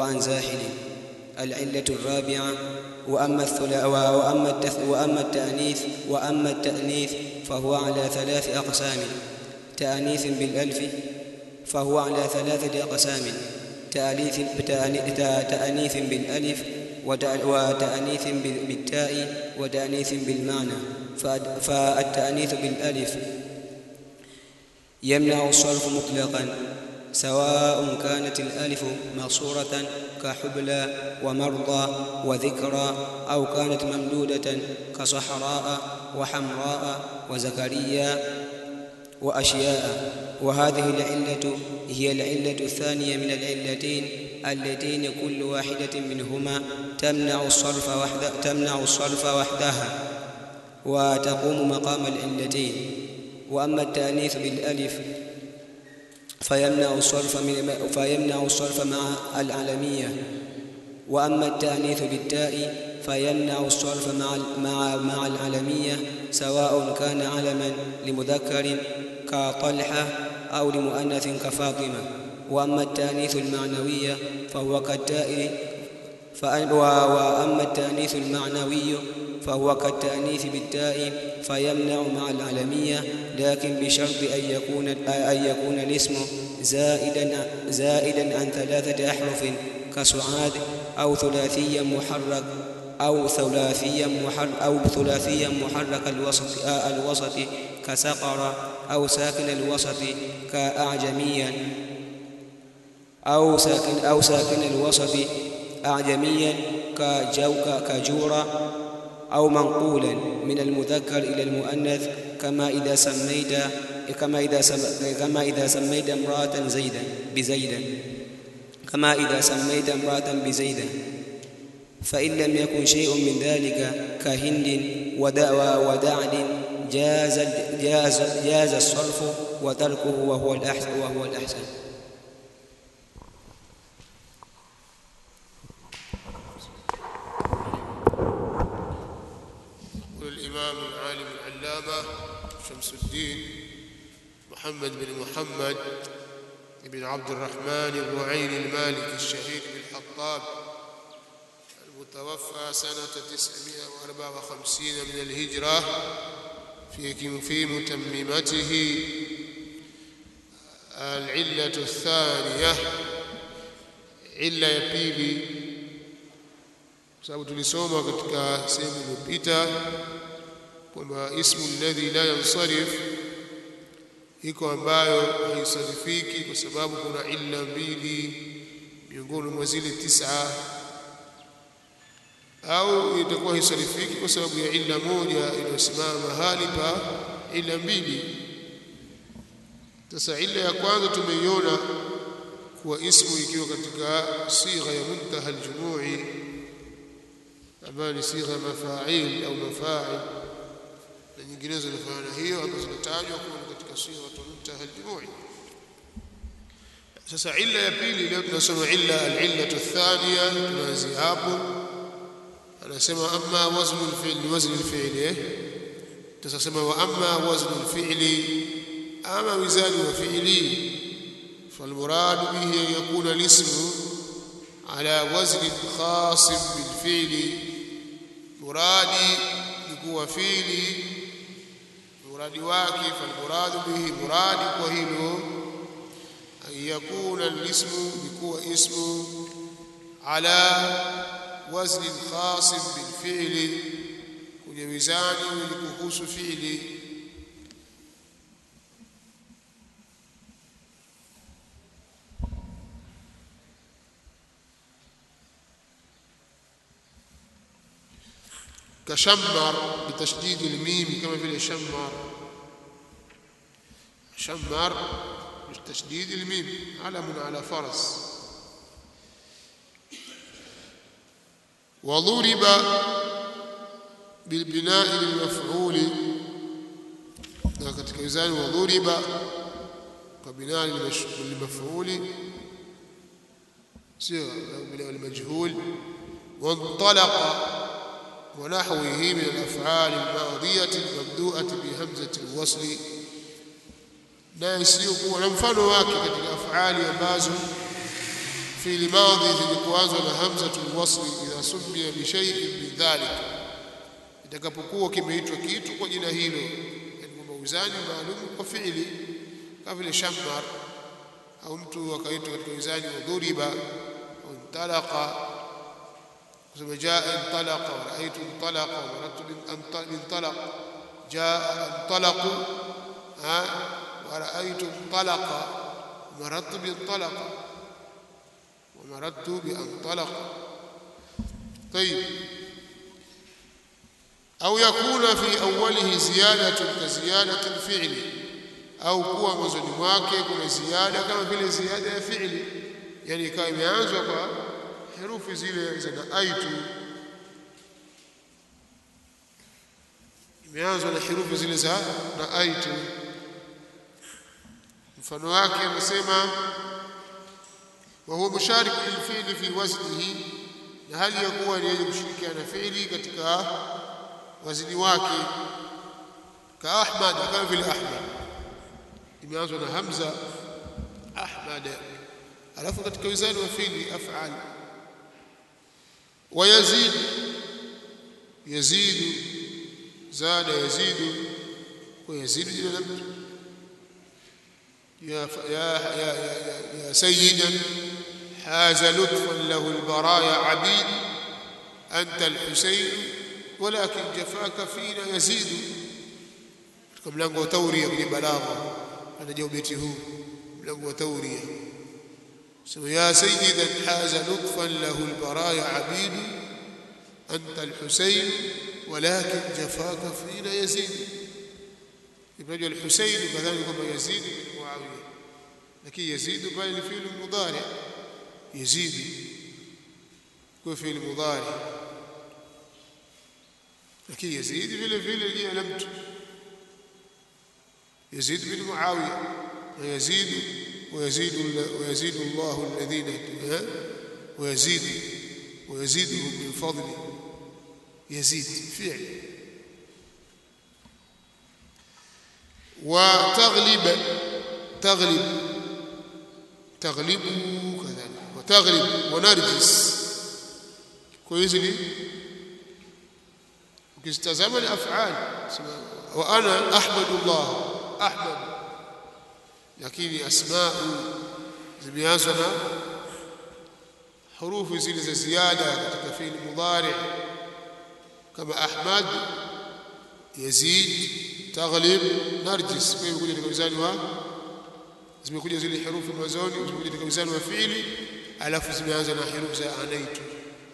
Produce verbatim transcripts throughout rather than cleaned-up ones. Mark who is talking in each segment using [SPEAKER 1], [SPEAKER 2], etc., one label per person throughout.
[SPEAKER 1] وعن زاحل. العلة الرابعة وأما الثلاث وأما وأما التأنيث وأما التأنيث فهو على ثلاث أقسام. تأنيث بالألف فهو على ثلاثة أقسام: تأنيث تأنيث بالألف وتأنيث بالتاء وتأنيث بالمعنى. فالتأنيث بالألف يمنع الصرف مطلقا سواء كانت الألف مقصورة كحبلى ومرضى وذكرى أو كانت ممدودة كصحراء وحمراء وزكريا وأشياء. وهذه العلة هي العلة الثانية من العلتين اللتين كل واحدة منهما تمنع الصرف وحده تمنع الصرف وحدها وتقوم مقام العلتين. وأما التأنيث بالألف فيمنع الصرف من فيمنع الصرف مع العلمية. وأما التأنيث بالتاء فيمنع الصرف مع مع مع العلمية سواء كان علما لمذكر كطلحة أو لمؤنث كفاطمة. وأما التأنيث المعنوي فهو كالتاء وأما التأنيث المعنوي فهو كالتأنيث بالتاء فيمنع مع العلمية، لكن بشرط أن يكون أن يكون الاسم زائدا زائدا عن ثلاثة أحرف كسعاد أو ثلاثيا محرك أو ثلاثيا محرك أو ثلاثيا محرك الوسط الوسط كسقر أو ساكن الوسط كأعجميا أو ساكن أو ساكن الوسط أعجميا كجورة أو منقولا من المذكر إلى المؤنث كما إذا سميت كما إذا سم كما إذا سميت امرأة زيدا بزيدا كما إذا سميت امرأة بزيدا. فإن لم يكن شيء من ذلك كهند ودعد جاز جاز جاز الصرف وتركه وهو الأحسن وهو الأحسن.
[SPEAKER 2] الإمام العالم العلامة شمس الدين محمد بن محمد بن عبد الرحمن الرعيني المالكي الشهيد بالحطاب المتوفى سنة تسعمائة وأربعة وخمسين من الهجرة في في متممته العلة الثانية علة ya pili, sababu tulisoma katika sehemu iliyopita kwamba ismu alladhi la yansarif iko ambayo haisarifiki kwa sababu kuna illa mbili miongoni mwa zile tisa, au itakuwa haisarifiki kwa sababu ya illa moja iliyosimama mahali pa illa mbili. Sasa illa ya kwanza tumeiona kuwa ismu ikiwa katika sigha ya muntaha aljumu'i ambayo ni sigha mafa'il au mafa'il na nyinginezo zinafanana hiyo ambazo zinatajwa kuwa katika sigha muntaha aljumu'i. Sasa illa ya pili leo tunasoma illa al-illatu athaniya, tunaanzia hapo. Anasema amma waznu al-fi'li waznu al-fi'li, tutasema wa amma waznu al-fi'li ama wizani wa fi'li فالمراد به أن يكون الاسم على وزن خاص بالفعل. مرادي يكون فعلي مرادي واكي، فالمراد به مرادي وهيله أن يكون الاسم يكون اسم على وزن خاص بالفعل كل ميزان يكون فعلي. كشمر بتشديد الميم كما في شمر، شمر بتشديد الميم علم على فرس. وضرب بالبناء للمفعول katika wizani وضرب كبناء للمفعول sio بناء المجهول. وانطلق ونحوه من الأفعال الماضية المبدوءة بهمزة الوصل. na isiyokuwa na mfano wake katika afali ambazo fi'li madhi zenye kuanzwa na hamzatul wasl idha summiya bi shay'in min dhalik, itakapokuwa kimeitwa kitu kwa jina hilo, yani kwamba uzani maalum kwa fi'li, kama vile shammar, au mtu akaitwa katika uzani wa dhuriba au intalaqa, kusema jaa intalaqa wa ra'aytu intalaqa wa marartu bin intalaq, jaa intalaqu wa ra'aytu intalaqa wa marartu bin intalaqa wa marartu bi intalaqa. طيب أو يكون في أوله زيادة كزيادة الفعل، أو kuwa mwanzoni mwake kuna ziada kama vile ziada ya fi'li, yani ikawa imeanzwa kwa herufi zile za naaitu, imeanzwa na herufi zile za naaitu. Mfano wake anasema wa huwa mushariku lilfi'li fi waznihi, na hali ya kuwa ni yenye kushirikiana fi'li katika wazini wake, ka Ahmad, kama vile Ahmad imeanzwa na hamza Ahmad, alafu katika wizani wa fi'li af'al. Wa yazid, yazid zada yazid, kwa yazid jina la mtu. ya ya ya ya sayyidan haza lutfan lahu albaraya abid anta alhusayn walakin jafaka fina yazid. Katika mlango wa tauria kwenye balagha anajua beti huu, mlango wa tauria sema ya sayyidan haza lutfan lahu albaraya abid anta alhusayn walakin jafaka fina yazid. ibn al-Husayn kadhalika kama Yazid bin Muawiya, lakini Yazid pale ni fi'l mudhari, Yazid kwa fi'l mudhari, lakini Yazid vile vile jina la mtu Yazid bin Muawiya, na Yazid ويزيد ويزيد الله الذين ويزيد ويزيدهم من فضله، يزيد فعل. وتغلب تغلب تغلب كذلك، وتغلب ونرجس كويس. ukistazama الافعال وانا احمد الله احمد، lakini asmaa zimeanzwa na hurufu zile za ziada katika fi'il mudhari kama Ahmad, Yazid, Taghlib, Narjis. Kwa hiyo kuja katika mizani wa zimekuja zile herufi mwanzoni, zimekuja katika mizani wa fi'ili, alafu zimeanza na herufi za anaitu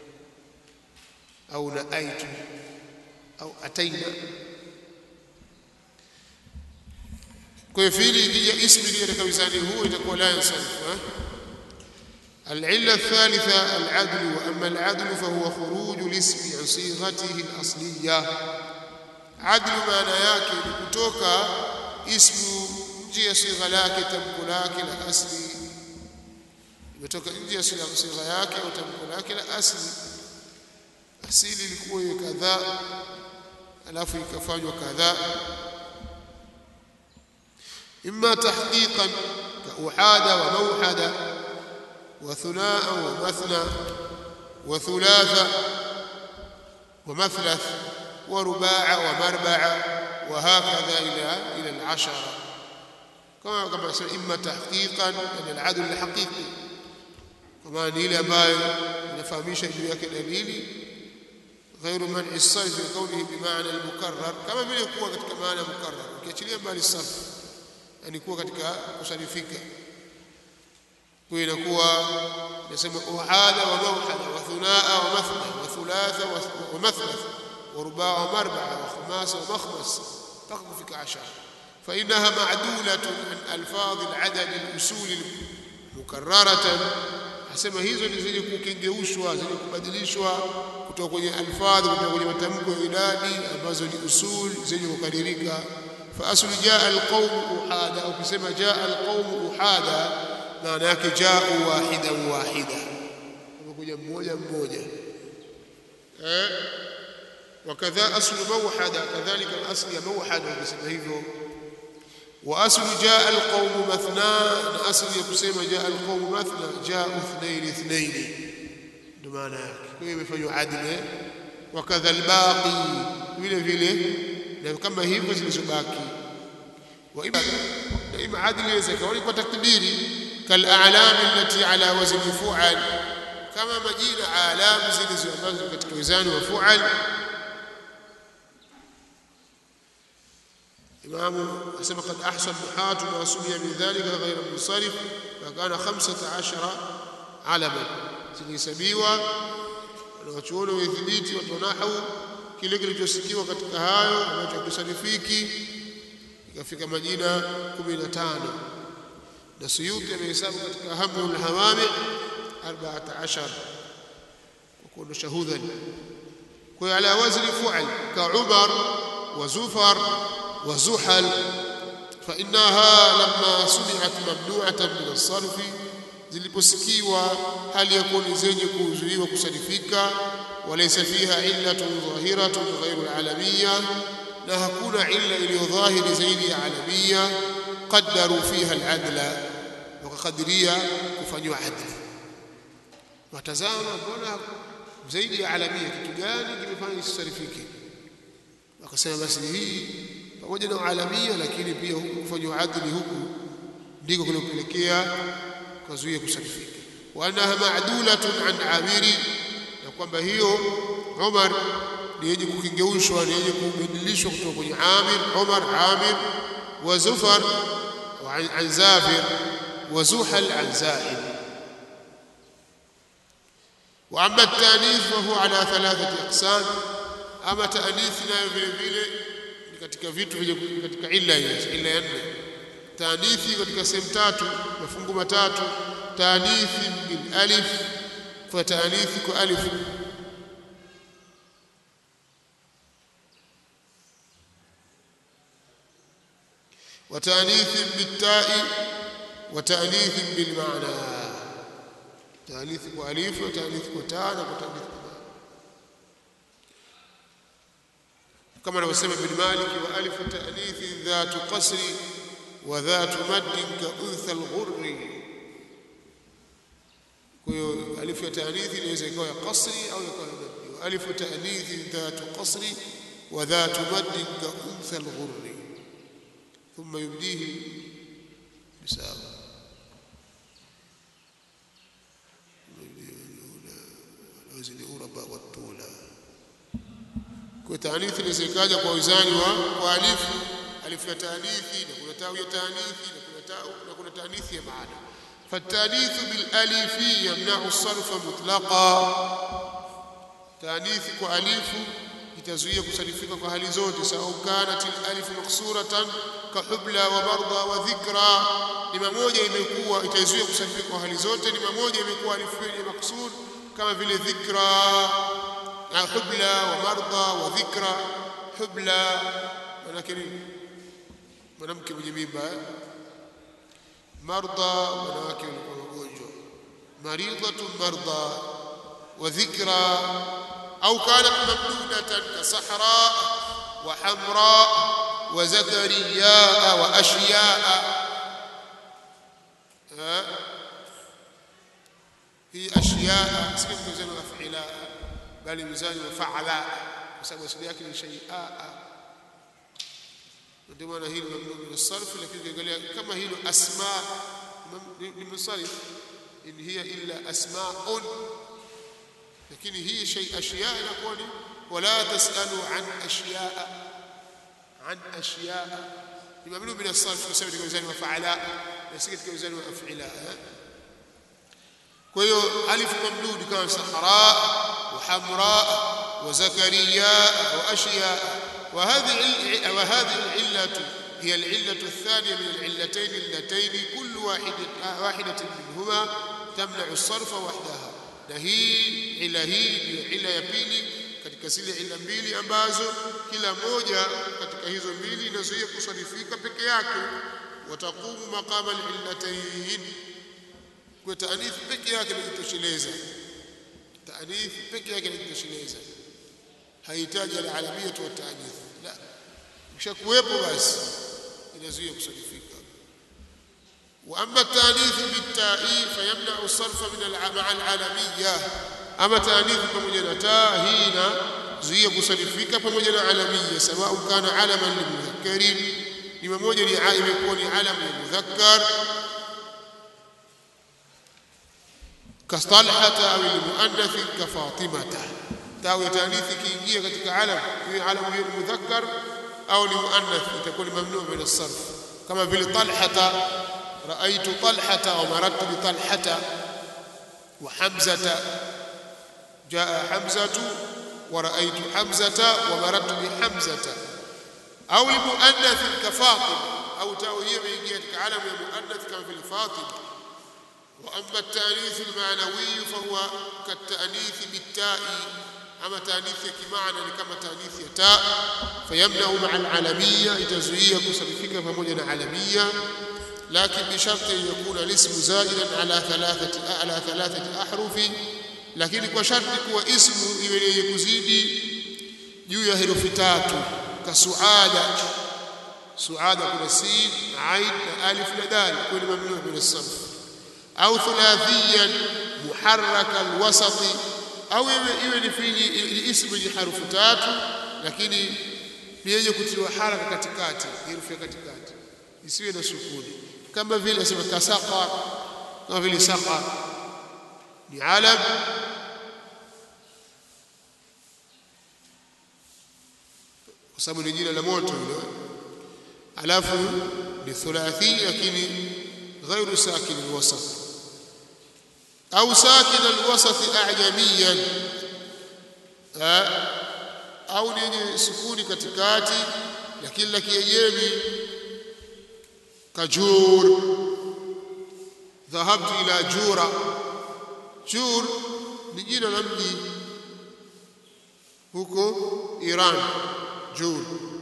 [SPEAKER 2] au naaitu au ataina. kwa hiyo fi'ili ikija ismi ikija katika mizani huu itakuwa la yansarifu. العلة الثالثة العدل، وأما العدل فهو خروج الاسم عن صيغته الأصلية. عدل معنى yake ni kutoka ismu nje ya sigha lake, tamko lake la asli, imetoka nje ya sigha yake au tamko lake la asli. Asili ilikuwa hiyo kadhaa, alafu ikafanywa kadhaa, imma tahqiqan ka uhada wa mawhada وثناء ومثنى وثلاثة ومثلث ورباع ومربع وهكذا إلى إلى العشرة. كما كما إما تحقيقا يعني العدل الحقيقي، كما نيل باي نفهميش جوياك دليل غير منع الصرف لقوله بمعنى المكرر، كما vile kuwa katika maana mukarrar, ukiachilia mbali sarf yani kuwa katika kusarifika. kwa inakuwa nasema uhada wa mawhada wa thunaa wa mathna wa thulatha wa mathlath wa rubaa wa marba'a wa khamasa wa makhmas taqfika ashara. fa innaha ma'dulatun min alfadh al-adad al-usul mukarraratan. Asema hizo ni zenye kukengeushwa, zenye kubadilishwa kutoka kwenye alfadh, kutoka kwenye matamko ya idadi ambazo ni usul zenye kukadirika. fa aslu jaa al-qawm uhada, au kusema jaa al-qawm uhada maana yake jaa wahida wahida, umekuja mmoja mmoja. eh wakadha aslu mawhada, kadhalika asli ya mawhada ukisema hivyo. واصل جاء القوم مثنى اصل يقسم جاء القوم مثنى جاء اثنين اثنين بمعنى كيف يفعل عدل وكذا الباقي vile vile na kama hivyo zilizobaki وإما إما عدل يزكوني وتكبيري كالأعلام التي على وزن فعل كما مجينا أعلام زلزل ambazo katika wizani wa fu'al. إمام أسمى قد أحسن نحات ما سمي من ذلك غير منصرف فكان خمسة عشر علما zilihesabiwa na wachuoni wa ithibiti watu wa nahwu kile kilichosikiwa katika hayo ambacho kisarifiki ikafika majina kumi na tano na Suyuti amehesabu katika Hamul Hawami أربعة عشر وكل شهودا وعلى وزن فعل كعمر وزفر وزحل فإنها لما سمعت ممنوعة من الصرف ziliposikiwa hali ya kuwa zenye kuzuiwa kusarifika walaysa fiha illatun zahiratun ghayru alamiyya na hakuna illa iliyo dhahiri zaidi ya alamiyya qaddaru fiha al-adla wakakadiria kufanywa adli. Watazama mbona zaidi ya alamiyya kitu gani kimefanya isarifike, wakasema basi hii pamoja na alamiyya lakini pia huku kufanywa adli huku ndiko kunapelekea kuzuia kusarifika. Wa annaha ma'dulatun an amiri, na kwamba hiyo Umar ni yenye kukingeushwa ni yenye kubadilishwa kutoka kwenye Amir Umar Amir wa Zufar wa an Zafir wa Zuhal an Zaid. Wa amma at-tanith fa huwa ala thalathati aqsam, ama ta'nith nayo vile vile ni katika vitu vile katika illa hiyo illa ya nne. Taanithi katika sehemu tatu mafungu matatu. Taanithi bil alif fa taanithi kwa alif, wa taanithi bit ta'i wa taanithi bil ma'na. Taanithi kwa alif wa taanithi kwa ta na kwa taanithi kwa ma, kama anavyosema Ibn Malik wa alif taanithi dhatu qasri وذات مد كأنثى الغر. كيو ألف تأنيث ليس يكون قصري أو يكون مد. ألف تأنيث ذات قصر وذات مد كأنثى الغر ثم يبديه بساو وزن أوربا والطولة. كيو تأنيث ليس يكون وزان وألف ألف تأنيث نقول تاء تأنيث نقول تاء نقول تأنيث يا معنا. فالتأنيث بالألف يمنع الصرف مطلقا. تأنيث كألف يتزوي كسرفك كهالي زوج سواء كانت الألف مكسورة كحبلى ومرضى وذكرى لما موجة يمكوا يتزوي كسرفك كهالي زوج لما موجة يمكوا ألف مكسور كما في الذكرى حبلى ومرضى وذكرى. حبلى ولكن mwanamke mwenye mimba, marda wanawake walikuwa wagonjwa, maridhatun marda wa dhikra au kanat mamdudatan ka sahra wa hamra wa zakariya wa ashiya. hii ashiya si mizani wa fa'ila bali mizani wa fa'ala kwa sababu asili yake ni shay'a. ndio maana hilo mamnuu min sarf, lakini ukiangalia kama hilo asma ni musarif in hiya illa asma'un, lakini hii shay ashiya inakuwa ni wala tasalu an ashiya an ashiya ni mamnuu min sarf kwa sababu ni mafa'ala na si katika wizani wa af'ila. kwa hiyo alif mamdud kama sahara wa hamra wa zakariya wa ashiya. وهذه وهذه العلة هي العلة الثانية من العلتين اللتين كل واحدة واحدة منهما تمنع الصرف وحدها. نهي علة هي علة ya pili katika zile illa mbili ambazo kila moja katika hizo mbili inazuia kusarifika peke yake. wataqumu maqama al-illatayn, kwa taanith peke yake inatosheleza. Taanith peke yake inatosheleza, haihitaji al-alamiyya wa taanith. la kisha kuwepo basi inazuia kusarifika. Wa amma ta'nith bit-ta'i fayamna'u as-sarfa min al-ma'a al-'alamiyya, ama ta'nith pamoja na ta hii inazuia kusarifika pamoja na alamiyya, sawa kana alaman lil-mudhakkarin, ni mmoja ni imekuwa ni alam ya mudhakkar kastalhata au al-muannath ka fatimata. Tau ya ta'nith kiingia katika alam, hiyo alam ya mudhakkar au ni muannath, itakuwa ni mamnu min as-sarf, kama vile talhata, ra'aytu talhata wa maradtu bi talhata, wa hamzata, jaa hamzatu wa ra'aytu hamzata wa maradtu bi hamzata. Au li muannath ka fatima, au tau hiyo imeingia katika alam ya muannath kama vile fatima. Wa amma at-ta'nith al-ma'nawi fa huwa kat-ta'nith bit-ta'i, ama ta'nith ya kimaana ni kama ta'nith ya ta, fayamna'u ma'a al-'alamiyya, itazuia kusarifika pamoja na alamiyya, lakin bi sharti yakuna al-ismu za'idan ala thalathati ala thalathati ahrufi, lakini kwa sharti kuwa ismu iwe yenye kuzidi juu ya herufi tatu. Ka su'ada, su'ada kuna sin, ain na alif na dal, kwa ni mamnu min as-sarf. Au thulathiyan muharraka al-wasati, au iwe ni fi'li ismu yenye harufu tatu lakini ni yenye kutiwa haraka katikati, herufi ya katikati isiwe na sukuni, kama vile sema kasaqa, kama vile saqa ni alam kwa sababu ni jina la moto hilo, alafu ni thulathi lakini ghairu sakin alwasat, au sakin alwasat a'jamiyan, au ni yenye sukuni katikati lakini la kiajemi, kajur, dhahabtu ila jura. Jur ni jina la mji huko Iran, Jur.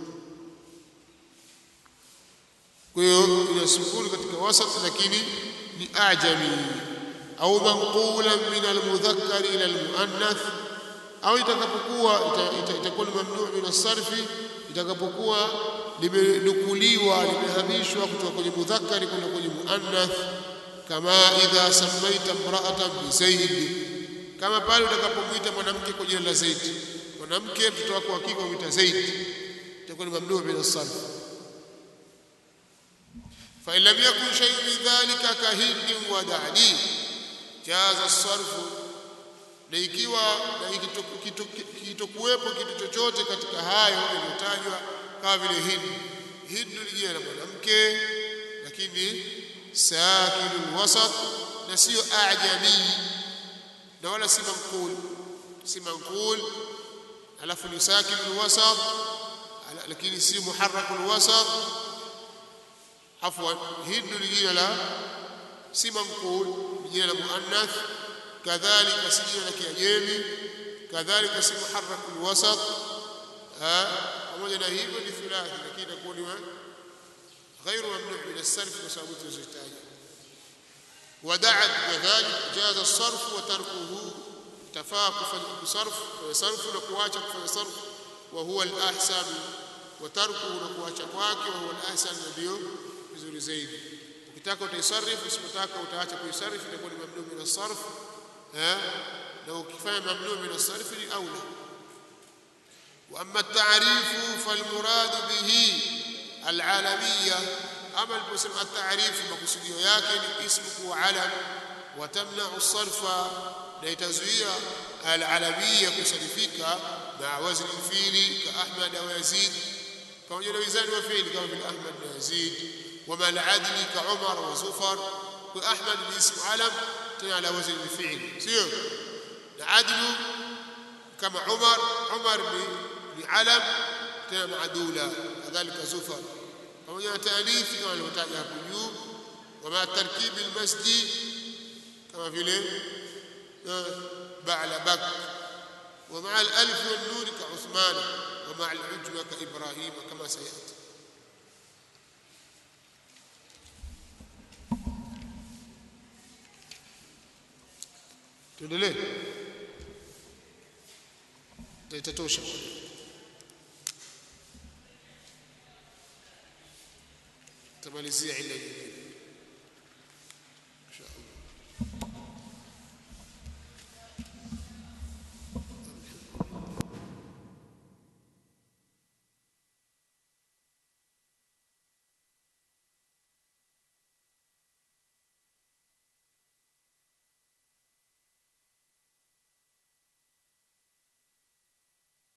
[SPEAKER 2] Kwa hiyo ina sukuni katika wasat lakini ni ajami. Au manqulan min almudhakkar ila almuannath, au itakapokuwa itakuwa mamnu min as-sarfi, itakapokuwa limenukuliwa limehamishwa kutoka kwenye mudhakkari kwenda kwenye muannath, kama idha samaita imra'atan bi Zaid, kama pale utakapomuita mwanamke kwa jina la Zaid, mwanamke mtoto wako hakika umuita Zaid, itakuwa ni mamnu min as-sarf. Fa illam yakun shay'un min dhalika ka hindi wa da'di jaza as-sarfu, na ikiwa na ikitokuwepo kitu chochote katika hayo yaliyotajwa kama vile hindi. Hindi ni jina la mwanamke lakini sakinul wasat, na sio ajami, na wala si manqul, si manqul alafu ni sakinul wasat lakini si muharrakul wasat. Afwan, hindi ni jina la si manqul, ni jina la muannath, kadhalika si jina la kiajemi, kadhalika si muharrakul wasat. Pamoja na hivyo ni thulathi, lakini itakuwa ni غير ممنوع من الصرف وسابوت الزجاج. ودعت كذلك جاز الصرف وتركه تفاقفا بصرف وصرف نكواcha kufanya صرف وهو الأحسن, وتركه نكواcha kwake وهو الأحسن, ndio vizuri zaidi. Ukitaka utaisarif, usipotaka utaacha kuisarif, itakuwa ni mamnu min as-sarf, eh, na ukifanya mamnu min as-sarf ni aula. Wa amma at-ta'rif fal-murad bihi العالمية, أما الاسم التعريف مقصوديو yake ni ismu kuwa alam, watamna'u as-sarfa, na itazuia al-alamiyya kusarifika na wazn al-fi'li ka Ahmad wa Yazid, pamoja na wizani wa fi'li kama vile Ahmad na Yazid, wa ma al-adli ka Umar wa Zufar. Kwa Ahmad ni ismu alam tena ala wazn al-fi'li, sio na adlu kama Umar, Umar ni alam tena maadula, kadhalika Zufar, pamoja na taanithi kama alivyotaja hapo juu. Wama tarkibi almasjid kama vile ba'la bak, wa ma'a al-alif wan-nun ka Uthman, wa ma'a al-ujma ka Ibrahim, kama sayati. Tuendelee, itatosha. tutamalizia illa nyingine.